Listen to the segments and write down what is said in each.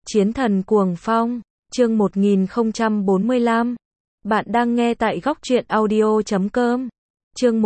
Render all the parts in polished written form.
Chiến thần cuồng phong, chương 1045. Bạn đang nghe tại góc truyện audio.com. Chương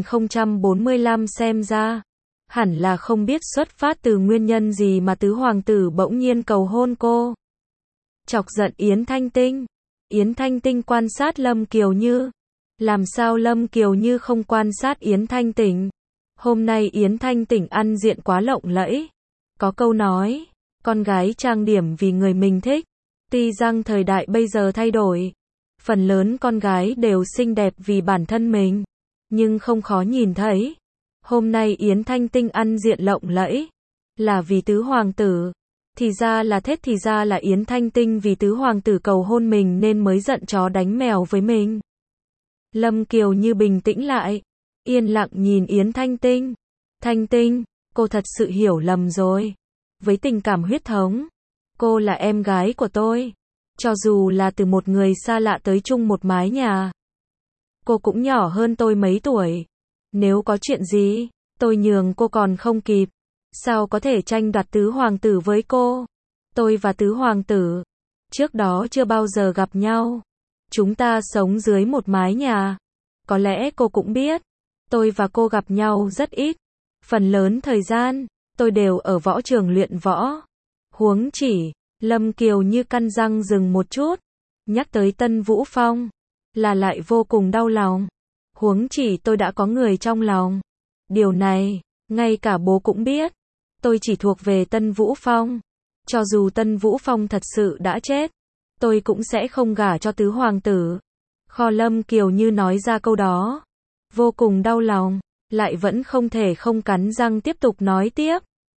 1045 xem ra, hẳn là không biết xuất phát từ nguyên nhân gì mà tứ hoàng tử bỗng nhiên cầu hôn cô. Chọc giận Yến Thanh Tinh. Yến Thanh Tinh quan sát Lâm Kiều Như. Làm sao Lâm Kiều Như không quan sát Yến Thanh Tỉnh? Hôm nay Yến Thanh Tỉnh ăn diện quá lộng lẫy. Có câu nói, con gái trang điểm vì người mình thích. Tuy rằng thời đại bây giờ thay đổi, phần lớn con gái đều xinh đẹp vì bản thân mình, nhưng không khó nhìn thấy. Hôm nay Yến Thanh Tinh ăn diện lộng lẫy, là vì tứ hoàng tử. Thì ra là Yến Thanh Tinh vì tứ hoàng tử cầu hôn mình nên mới giận chó đánh mèo với mình. Lâm Kiều Như bình tĩnh lại, yên lặng nhìn Yến Thanh Tinh. Thanh Tinh, cô thật sự hiểu lầm rồi. Với tình cảm huyết thống, cô là em gái của tôi. Cho dù là từ một người xa lạ tới chung một mái nhà, cô cũng nhỏ hơn tôi mấy tuổi. Nếu có chuyện gì, tôi nhường cô còn không kịp. Sao có thể tranh đoạt tứ hoàng tử với cô? Tôi và tứ hoàng tử trước đó chưa bao giờ gặp nhau. Chúng ta sống dưới một mái nhà. Có lẽ cô cũng biết, tôi và cô gặp nhau rất ít. Phần lớn thời gian, tôi đều ở võ trường luyện võ. Huống chỉ, Lâm Kiều Như căn răng dừng một chút. Nhắc tới Tân Vũ Phong, là lại vô cùng đau lòng. Huống chỉ tôi đã có người trong lòng. Điều này, ngay cả bố cũng biết. Tôi chỉ thuộc về Tân Vũ Phong. Cho dù Tân Vũ Phong thật sự đã chết, tôi cũng sẽ không gả cho tứ hoàng tử. Kho Lâm Kiều Như nói ra câu đó, vô cùng đau lòng, lại vẫn không thể không cắn răng tiếp tục nói tiếp.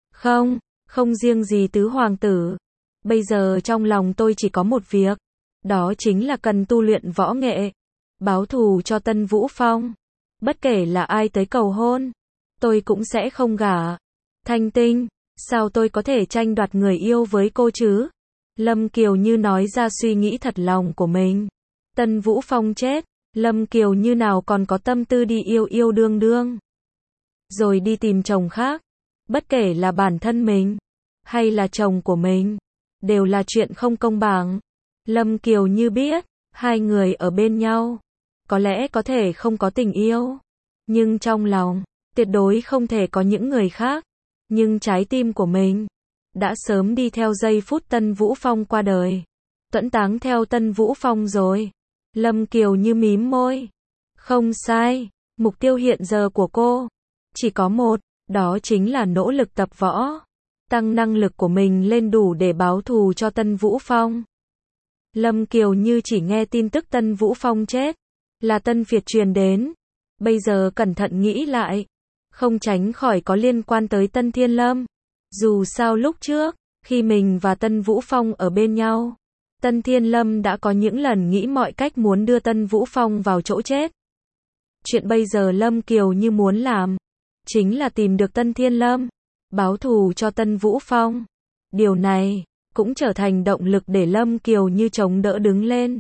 Không riêng gì tứ hoàng tử. Bây giờ trong lòng tôi chỉ có một việc, đó chính là cần tu luyện võ nghệ, báo thù cho Tân Vũ Phong. Bất kể là ai tới cầu hôn, tôi cũng sẽ không gả. Thanh Tinh, sao tôi có thể tranh đoạt người yêu với cô chứ? Lâm Kiều Như nói ra suy nghĩ thật lòng của mình. Tân Vũ Phong chết, Lâm Kiều Như nào còn có tâm tư đi yêu đương đương, rồi đi tìm chồng khác. Bất kể là bản thân mình, hay là chồng của mình, đều là chuyện không công bằng. Lâm Kiều Như biết, hai người ở bên nhau, có lẽ có thể không có tình yêu, nhưng trong lòng, tuyệt đối không thể có những người khác. Nhưng trái tim của mình, đã sớm đi theo giây phút Tân Vũ Phong qua đời. Tuẫn táng theo Tân Vũ Phong rồi. Lâm Kiều Như mím môi. Không sai, mục tiêu hiện giờ của cô chỉ có một, đó chính là nỗ lực tập võ, tăng năng lực của mình lên đủ để báo thù cho Tân Vũ Phong. Lâm Kiều Như chỉ nghe tin tức Tân Vũ Phong chết, là Tân Việt truyền đến. Bây giờ cẩn thận nghĩ lại, không tránh khỏi có liên quan tới Tân Thiên Lâm. Dù sao lúc trước, khi mình và Tân Vũ Phong ở bên nhau, Tân Thiên Lâm đã có những lần nghĩ mọi cách muốn đưa Tân Vũ Phong vào chỗ chết. Chuyện bây giờ Lâm Kiều Như muốn làm, chính là tìm được Tân Thiên Lâm, báo thù cho Tân Vũ Phong. Điều này, cũng trở thành động lực để Lâm Kiều Như chống đỡ đứng lên.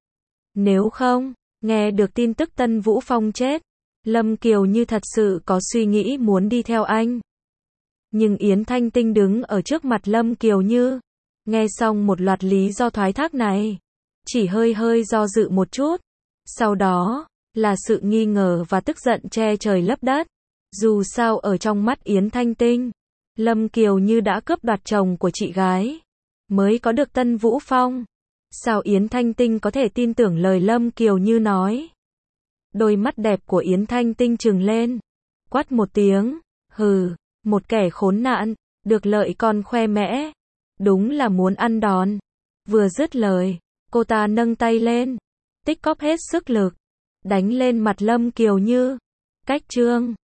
Nếu không, nghe được tin tức Tân Vũ Phong chết, Lâm Kiều Như thật sự có suy nghĩ muốn đi theo anh. Nhưng Yến Thanh Tinh đứng ở trước mặt Lâm Kiều Như, nghe xong một loạt lý do thoái thác này, chỉ hơi do dự một chút. Sau đó, là sự nghi ngờ và tức giận che trời lấp đất. Dù sao ở trong mắt Yến Thanh Tinh, Lâm Kiều Như đã cướp đoạt chồng của chị gái, mới có được Tân Vũ Phong. Sao Yến Thanh Tinh có thể tin tưởng lời Lâm Kiều Như nói? Đôi mắt đẹp của Yến Thanh Tinh trừng lên, quát một tiếng, hừ, một kẻ khốn nạn, được lợi còn khoe mẽ, đúng là muốn ăn đòn. Vừa dứt lời, cô ta nâng tay lên, tích cóp hết sức lực, đánh lên mặt Lâm Kiều Như. Cách chương